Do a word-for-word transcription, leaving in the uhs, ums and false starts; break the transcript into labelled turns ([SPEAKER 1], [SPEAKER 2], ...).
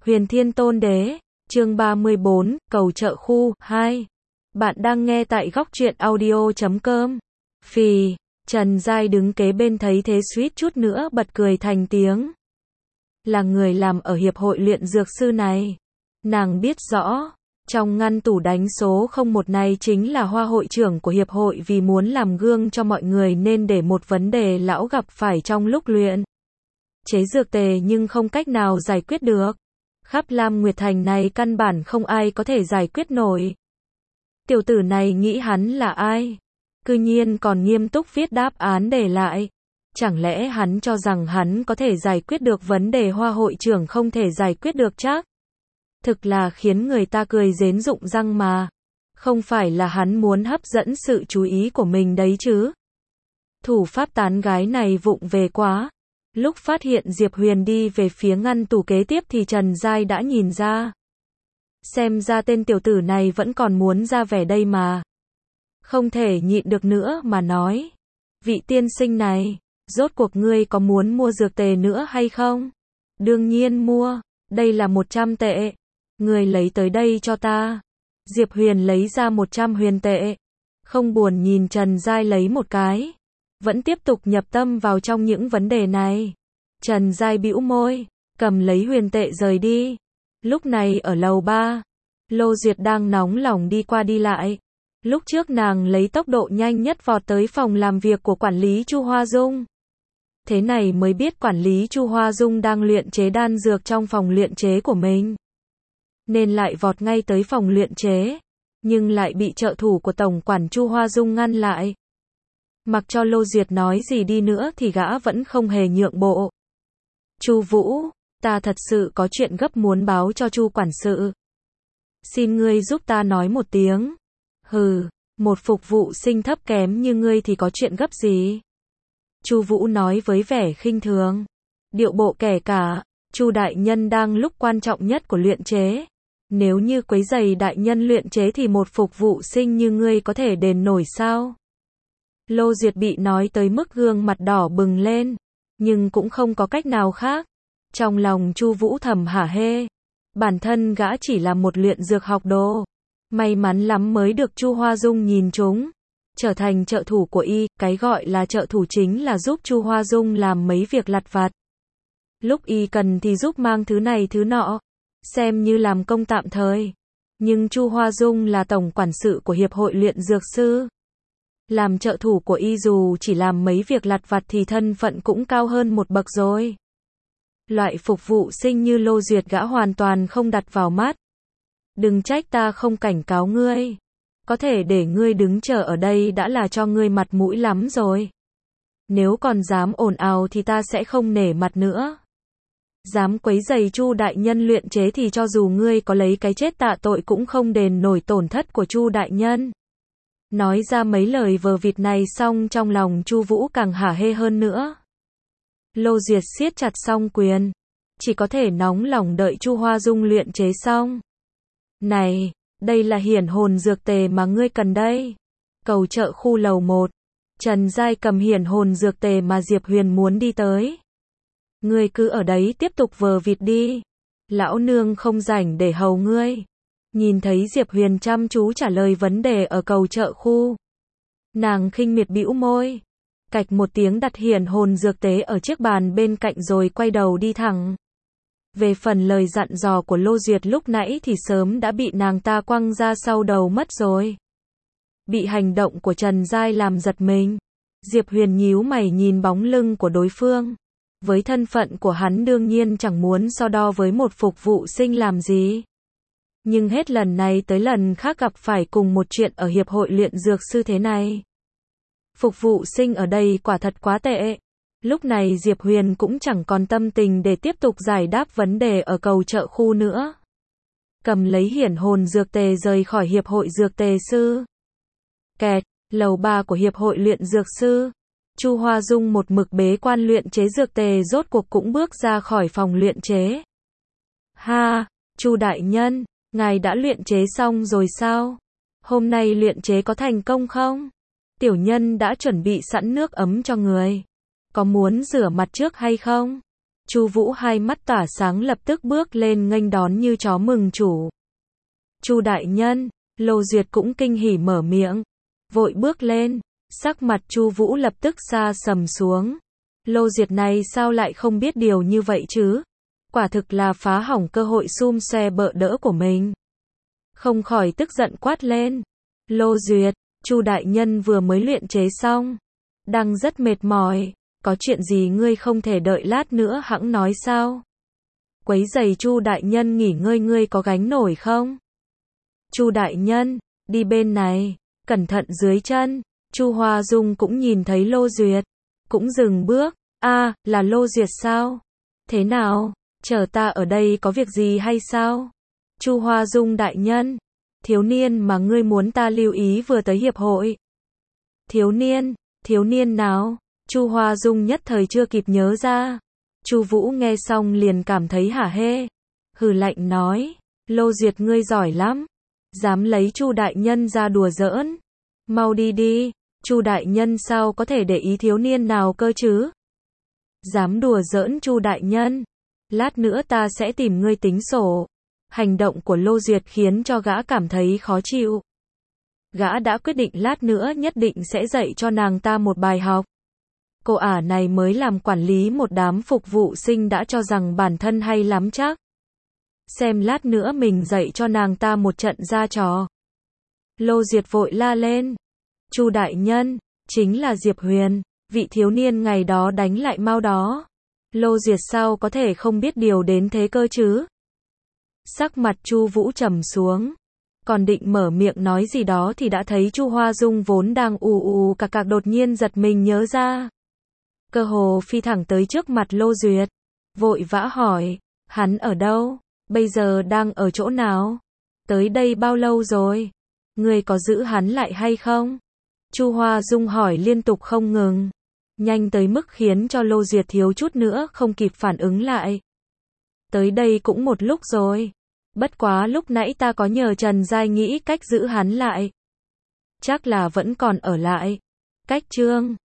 [SPEAKER 1] Huyền Thiên Tôn Đế, chương ba mươi bốn, cầu trợ khu, hai. Bạn đang nghe tại góc truyện audio chấm com. Phì, Trần Giai đứng kế bên thấy thế suýt chút nữa bật cười thành tiếng. Là người làm ở hiệp hội luyện dược sư này. Nàng biết rõ, trong ngăn tủ đánh số không một này chính là Hoa hội trưởng của hiệp hội vì muốn làm gương cho mọi người nên để một vấn đề lão gặp phải trong lúc luyện chế dược tề nhưng không cách nào giải quyết được. Khắp Lam Nguyệt Thành này căn bản không ai có thể giải quyết nổi. Tiểu tử này nghĩ hắn là ai? Cư nhiên còn nghiêm túc viết đáp án để lại. Chẳng lẽ hắn cho rằng hắn có thể giải quyết được vấn đề Hoa hội trưởng không thể giải quyết được chắc? Thực là khiến người ta cười rến rụng răng mà. Không phải là hắn muốn hấp dẫn sự chú ý của mình đấy chứ? Thủ pháp tán gái này vụng về quá. Lúc phát hiện Diệp Huyền đi về phía ngăn tủ kế tiếp thì Trần Giai đã nhìn ra. Xem ra tên tiểu tử này vẫn còn muốn ra vẻ đây mà. Không thể nhịn được nữa mà nói. Vị tiên sinh này, rốt cuộc ngươi có muốn mua dược tề nữa hay không? Đương nhiên mua, đây là một trăm tệ. Ngươi lấy tới đây cho ta. Diệp Huyền lấy ra một trăm huyền tệ. Không buồn nhìn Trần Giai lấy một cái. Vẫn tiếp tục nhập tâm vào trong những vấn đề này. Trần Giai bĩu môi, cầm lấy huyền tệ rời đi. Lúc này ở lầu ba, Lô Duyệt đang nóng lòng đi qua đi lại. Lúc trước nàng lấy tốc độ nhanh nhất vọt tới phòng làm việc của quản lý Chu Hoa Dung. Thế này mới biết quản lý Chu Hoa Dung đang luyện chế đan dược trong phòng luyện chế của mình. Nên lại vọt ngay tới phòng luyện chế. Nhưng lại bị trợ thủ của tổng quản Chu Hoa Dung ngăn lại. Mặc cho Lô Duyệt nói gì đi nữa thì gã vẫn không hề nhượng bộ. Chu Vũ, ta thật sự có chuyện gấp muốn báo cho Chu quản sự. Xin ngươi giúp ta nói một tiếng. Hừ, một phục vụ sinh thấp kém như ngươi thì có chuyện gấp gì? Chu Vũ nói với vẻ khinh thường. Điệu bộ kẻ cả, Chu đại nhân đang lúc quan trọng nhất của luyện chế. Nếu như quấy rầy đại nhân luyện chế thì một phục vụ sinh như ngươi có thể đền nổi sao? Lô Duyệt bị nói tới mức gương mặt đỏ bừng lên, nhưng cũng không có cách nào khác. Trong lòng Chu Vũ thầm hả hê, bản thân gã chỉ là một luyện dược học đồ, may mắn lắm mới được Chu Hoa Dung nhìn trúng, trở thành trợ thủ của y, cái gọi là trợ thủ chính là giúp Chu Hoa Dung làm mấy việc lặt vặt. Lúc y cần thì giúp mang thứ này thứ nọ, xem như làm công tạm thời. Nhưng Chu Hoa Dung là tổng quản sự của hiệp hội luyện dược sư. Làm trợ thủ của y dù chỉ làm mấy việc lặt vặt thì thân phận cũng cao hơn một bậc rồi. Loại phục vụ sinh như Lô Duyệt gã hoàn toàn không đặt vào mắt. Đừng trách ta không cảnh cáo ngươi. Có thể để ngươi đứng chờ ở đây đã là cho ngươi mặt mũi lắm rồi. Nếu còn dám ồn ào thì ta sẽ không nể mặt nữa. Dám quấy rầy Chu đại nhân luyện chế thì cho dù ngươi có lấy cái chết tạ tội cũng không đền nổi tổn thất của Chu đại nhân. Nói ra mấy lời vờ vịt này xong trong lòng Chu Vũ càng hả hê hơn nữa. Lô Duyệt siết chặt song quyền, chỉ có thể nóng lòng đợi Chu Hoa Dung luyện chế xong. Này, đây là hiển hồn dược tề mà ngươi cần đây. Cầu trợ khu lầu một. Trần Giai cầm hiển hồn dược tề mà Diệp Huyền muốn đi tới. Ngươi cứ ở đấy tiếp tục vờ vịt đi. Lão nương không rảnh để hầu ngươi. Nhìn thấy Diệp Huyền chăm chú trả lời vấn đề ở cầu trợ khu. Nàng khinh miệt bĩu môi. Cạch một tiếng đặt hiển hồn dược tế ở chiếc bàn bên cạnh rồi quay đầu đi thẳng. Về phần lời dặn dò của Lô Duyệt lúc nãy thì sớm đã bị nàng ta quăng ra sau đầu mất rồi. Bị hành động của Trần Giai làm giật mình. Diệp Huyền nhíu mày nhìn bóng lưng của đối phương. Với thân phận của hắn đương nhiên chẳng muốn so đo với một phục vụ sinh làm gì. Nhưng hết lần này tới lần khác gặp phải cùng một chuyện ở hiệp hội luyện dược sư thế này. Phục vụ sinh ở đây quả thật quá tệ. Lúc này Diệp Huyền cũng chẳng còn tâm tình để tiếp tục giải đáp vấn đề ở cầu trợ khu nữa. Cầm lấy hiển hồn dược tề rời khỏi hiệp hội dược tề sư. Kẹt, lầu ba của hiệp hội luyện dược sư. Chu Hoa Dung một mực bế quan luyện chế dược tề rốt cuộc cũng bước ra khỏi phòng luyện chế. Ha, Chu đại nhân, ngài đã luyện chế xong rồi sao? Hôm nay luyện chế có thành công không? Tiểu nhân đã chuẩn bị sẵn nước ấm cho người. Có muốn rửa mặt trước hay không? Chu Vũ hai mắt tỏa sáng lập tức bước lên nghênh đón như chó mừng chủ. Chu đại nhân, Lô Duyệt cũng kinh hỉ mở miệng, vội bước lên, sắc mặt Chu Vũ lập tức sa sầm xuống. Lô Duyệt này sao lại không biết điều như vậy chứ? Quả thực là phá hỏng cơ hội xum xoe bợ đỡ của mình. Không khỏi tức giận quát lên. Lô Duyệt, Chu đại nhân vừa mới luyện chế xong, đang rất mệt mỏi, có chuyện gì ngươi không thể đợi lát nữa hẵng nói sao? Quấy rầy Chu đại nhân nghỉ ngơi ngươi có gánh nổi không? Chu đại nhân, đi bên này, cẩn thận dưới chân. Chu Hoa Dung cũng nhìn thấy Lô Duyệt, cũng dừng bước. A, là Lô Duyệt sao? Thế nào, chờ ta ở đây có việc gì hay sao? Chu Hoa Dung đại nhân, thiếu niên mà ngươi muốn ta lưu ý vừa tới hiệp hội. Thiếu niên, thiếu niên nào? Chu Hoa Dung nhất thời chưa kịp nhớ ra. Chu Vũ nghe xong liền cảm thấy hả hê, hừ lạnh nói, Lô Duyệt ngươi giỏi lắm, dám lấy Chu đại nhân ra đùa giỡn. Mau đi đi, Chu đại nhân sao có thể để ý thiếu niên nào cơ chứ? Dám đùa giỡn Chu đại nhân, lát nữa ta sẽ tìm ngươi tính sổ. Hành động của Lô Duyệt khiến cho gã cảm thấy khó chịu. Gã đã quyết định lát nữa nhất định sẽ dạy cho nàng ta một bài học. Cô ả này mới làm quản lý một đám phục vụ sinh đã cho rằng bản thân hay lắm chắc. Xem lát nữa mình dạy cho nàng ta một trận ra trò. Lô Duyệt vội la lên. Chu đại nhân, chính là Diệp Huyền, vị thiếu niên ngày đó đánh lại Mao đó. Lô Duyệt sao có thể không biết điều đến thế cơ chứ? Sắc mặt Chu Vũ trầm xuống, còn định mở miệng nói gì đó thì đã thấy Chu Hoa Dung vốn đang ù ù cạc cạc đột nhiên giật mình nhớ ra. Cơ hồ phi thẳng tới trước mặt Lô Duyệt, vội vã hỏi, hắn ở đâu? Bây giờ đang ở chỗ nào? Tới đây bao lâu rồi? Ngươi có giữ hắn lại hay không? Chu Hoa Dung hỏi liên tục không ngừng, nhanh tới mức khiến cho Lô Duyệt thiếu chút nữa không kịp phản ứng lại. Tới đây cũng một lúc rồi, bất quá lúc nãy ta có nhờ Trần Giai nghĩ cách giữ hắn lại. Chắc là vẫn còn ở lại. Cách chương